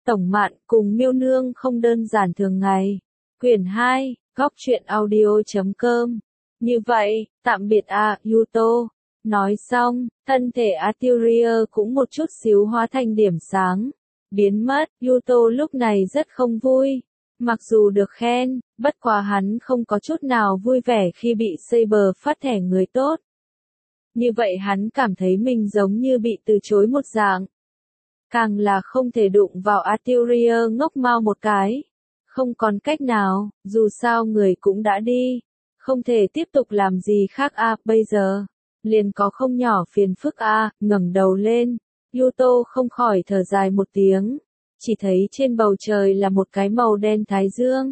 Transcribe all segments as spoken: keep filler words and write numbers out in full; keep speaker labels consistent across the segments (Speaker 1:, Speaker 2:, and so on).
Speaker 1: Tổng Mạn cùng Miêu Nương không đơn giản thường ngày. Quyển hai, góc truyện audio chấm com. Như vậy, tạm biệt à, Yuto. Nói xong, thân thể Arturia cũng một chút xíu hóa thành điểm sáng. Biến mất, Yuto lúc này rất không vui. Mặc dù được khen, bất quá hắn không có chút nào vui vẻ khi bị Saber phát thẻ người tốt. Như vậy hắn cảm thấy mình giống như bị từ chối một dạng. Càng là không thể đụng vào Arturia ngốc mau một cái. Không còn cách nào, dù sao người cũng đã đi. Không thể tiếp tục làm gì khác à, bây giờ. Liền có không nhỏ phiền phức à, ngẩng đầu lên. Yuto không khỏi thở dài một tiếng. Chỉ thấy trên bầu trời là một cái màu đen thái dương.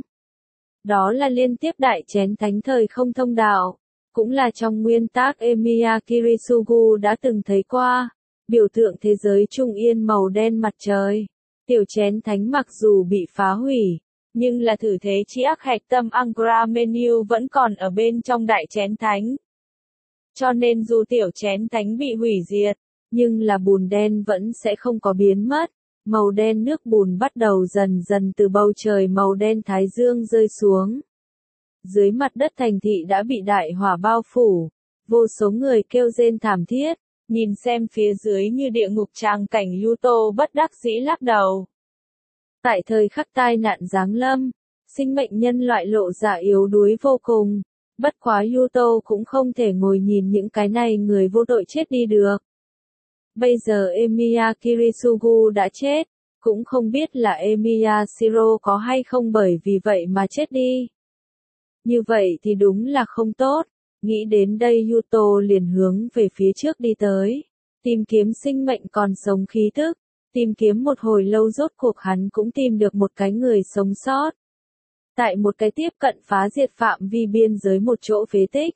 Speaker 1: Đó là liên tiếp đại chén thánh thời không thông đạo. Cũng là trong nguyên tác Emiya Kirisugu đã từng thấy qua. Biểu tượng thế giới trung yên màu đen mặt trời. Tiểu chén thánh mặc dù bị phá hủy, nhưng là thử thế chi ác hạch tâm Angra Menu vẫn còn ở bên trong đại chén thánh. Cho nên dù tiểu chén thánh bị hủy diệt, nhưng là bùn đen vẫn sẽ không có biến mất. Màu đen nước bùn bắt đầu dần dần từ bầu trời màu đen thái dương rơi xuống. Dưới mặt đất thành thị đã bị đại hỏa bao phủ. Vô số người kêu rên thảm thiết. Nhìn xem phía dưới như địa ngục tràng cảnh, Yuto bất đắc dĩ lắc đầu. Tại thời khắc tai nạn giáng lâm, sinh mệnh nhân loại lộ ra yếu đuối vô cùng. Bất quá Yuto cũng không thể ngồi nhìn những cái này người vô tội chết đi được. Bây giờ Emiya Kirisugu đã chết, cũng không biết là Emiya Shiro có hay không bởi vì vậy mà chết đi. Như vậy thì đúng là không tốt. Nghĩ đến đây Yuto liền hướng về phía trước đi tới. Tìm kiếm sinh mệnh còn sống khí tức. Tìm kiếm một hồi lâu rốt cuộc hắn cũng tìm được một cái người sống sót. Tại một cái tiếp cận phá diệt phạm vi biên giới một chỗ phế tích.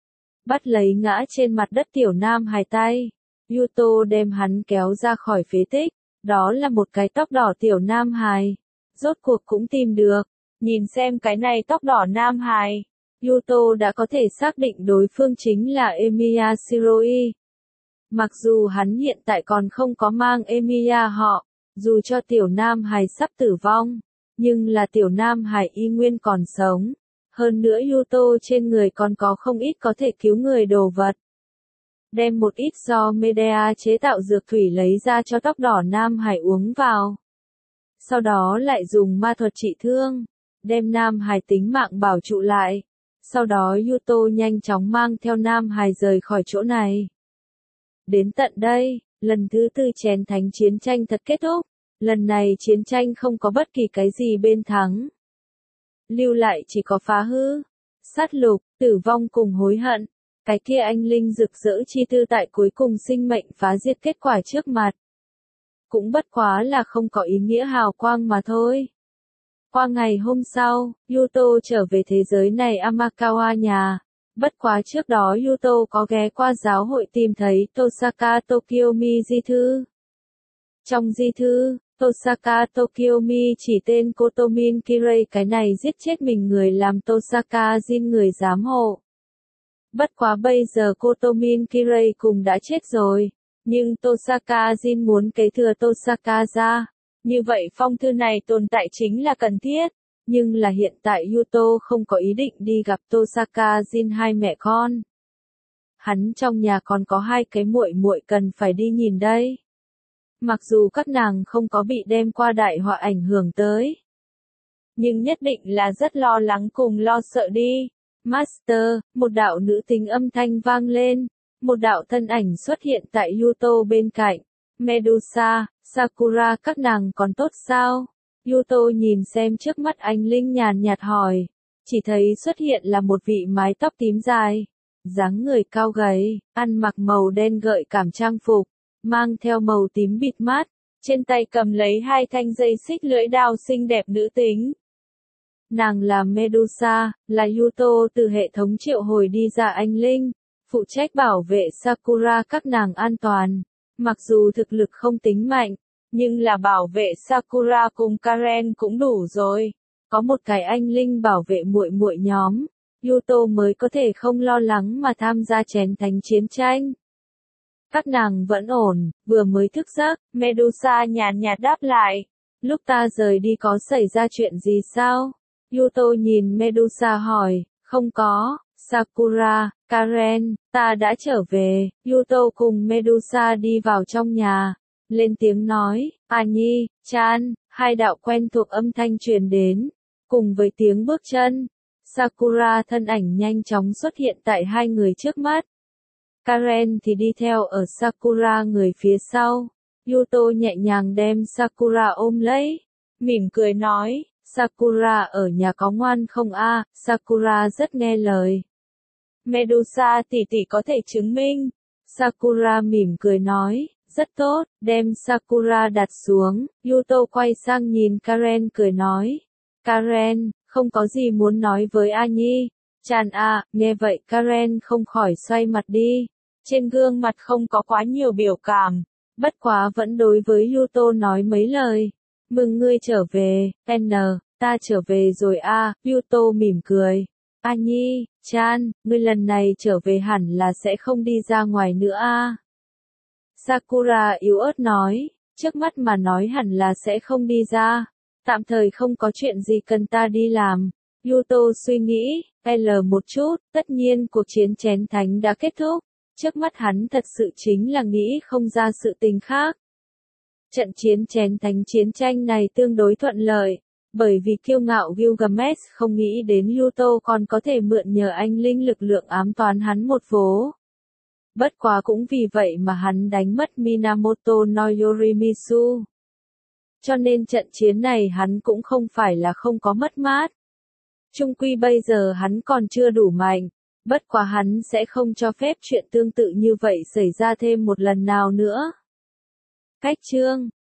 Speaker 1: Bắt lấy ngã trên mặt đất tiểu nam hài tay. Yuto đem hắn kéo ra khỏi phế tích. Đó là một cái tóc đỏ tiểu nam hài. Rốt cuộc cũng tìm được. Nhìn xem cái này tóc đỏ nam hài. Yuto đã có thể xác định đối phương chính là Emiya Shiroi. Mặc dù hắn hiện tại còn không có mang Emiya họ, dù cho tiểu nam hài sắp tử vong, nhưng là tiểu nam hài y nguyên còn sống. Hơn nữa Yuto trên người còn có không ít có thể cứu người đồ vật. Đem một ít do Medea chế tạo dược thủy lấy ra cho tóc đỏ nam hài uống vào. Sau đó lại dùng ma thuật trị thương, đem nam hài tính mạng bảo trụ lại. Sau đó Yuto nhanh chóng mang theo nam hài rời khỏi chỗ này. Đến tận đây, lần thứ tư chén thánh chiến tranh thật kết thúc. Lần này chiến tranh không có bất kỳ cái gì bên thắng. Lưu lại chỉ có phá hư, sát lục, tử vong cùng hối hận. Cái kia anh linh rực rỡ chi tư tại cuối cùng sinh mệnh phá diệt kết quả trước mặt. Cũng bất quá là không có ý nghĩa hào quang mà thôi. Qua ngày hôm sau, Yuto trở về thế giới này Amakawa nhà. Bất quá trước đó Yuto có ghé qua giáo hội tìm thấy Tosaka Tokyomi di thư. Trong di thư, Tosaka Tokyomi chỉ tên Kotomin Kirei cái này giết chết mình người làm Tosaka Jin người giám hộ. Bất quá bây giờ Kotomin Kirei cùng đã chết rồi, nhưng Tosaka Jin muốn kế thừa Tosaka ra. Như vậy phong thư này tồn tại chính là cần thiết, nhưng là hiện tại Yuto không có ý định đi gặp Tosaka Jin hai mẹ con. Hắn trong nhà còn có hai cái muội muội cần phải đi nhìn đây. Mặc dù các nàng không có bị đem qua đại họa ảnh hưởng tới, nhưng nhất định là rất lo lắng cùng lo sợ đi. Master, một đạo nữ tính âm thanh vang lên, một đạo thân ảnh xuất hiện tại Yuto bên cạnh. Medusa, Sakura các nàng còn tốt sao? Yuto nhìn xem trước mắt anh linh nhàn nhạt hỏi. Chỉ thấy xuất hiện là một vị mái tóc tím dài, dáng người cao gầy, ăn mặc màu đen gợi cảm trang phục, mang theo màu tím bịt mắt, trên tay cầm lấy hai thanh dây xích lưỡi đao xinh đẹp nữ tính. Nàng là Medusa, là Yuto từ hệ thống triệu hồi đi ra anh linh, phụ trách bảo vệ Sakura các nàng an toàn. Mặc dù thực lực không tính mạnh, nhưng là bảo vệ Sakura cùng Karen cũng đủ rồi. Có một cái anh linh bảo vệ muội muội nhóm, Yuto mới có thể không lo lắng mà tham gia chén thánh chiến tranh. Các nàng vẫn ổn, vừa mới thức giấc, Medusa nhàn nhạt đáp lại. Lúc ta rời đi có xảy ra chuyện gì sao? Yuto nhìn Medusa hỏi, không có, Sakura, Karen, ta đã trở về. Yuto cùng Medusa đi vào trong nhà, lên tiếng nói, Annie, Chan, hai đạo quen thuộc âm thanh truyền đến, cùng với tiếng bước chân. Sakura thân ảnh nhanh chóng xuất hiện tại hai người trước mắt. Karen thì đi theo ở Sakura người phía sau. Yuto nhẹ nhàng đem Sakura ôm lấy, mỉm cười nói, Sakura ở nhà có ngoan không a? Sakura rất nghe lời. Medusa tỷ tỷ có thể chứng minh. Sakura mỉm cười nói, rất tốt, đem Sakura đặt xuống. Yuto quay sang nhìn Karen cười nói, Karen, không có gì muốn nói với Annie. Chan a, nghe vậy Karen không khỏi xoay mặt đi. Trên gương mặt không có quá nhiều biểu cảm, bất quá vẫn đối với Yuto nói mấy lời. Mừng ngươi trở về, N, ta trở về rồi a. Yuto mỉm cười. Annie, Chan, ngươi lần này trở về hẳn là sẽ không đi ra ngoài nữa a. Sakura yếu ớt nói, trước mắt mà nói hẳn là sẽ không đi ra. Tạm thời không có chuyện gì cần ta đi làm. Yuto suy nghĩ, L một chút, tất nhiên cuộc chiến chén thánh đã kết thúc. Trước mắt hắn thật sự chính là nghĩ không ra sự tình khác. Trận chiến chén thánh chiến tranh này tương đối thuận lợi, bởi vì kiêu ngạo Gilgamesh không nghĩ đến Yuto còn có thể mượn nhờ anh linh lực lượng ám toán hắn một vố. Bất quá cũng vì vậy mà hắn đánh mất Minamoto no Yorimitsu. Cho nên trận chiến này hắn cũng không phải là không có mất mát. Chung quy bây giờ hắn còn chưa đủ mạnh, bất quá hắn sẽ không cho phép chuyện tương tự như vậy xảy ra thêm một lần nào nữa. Cách chương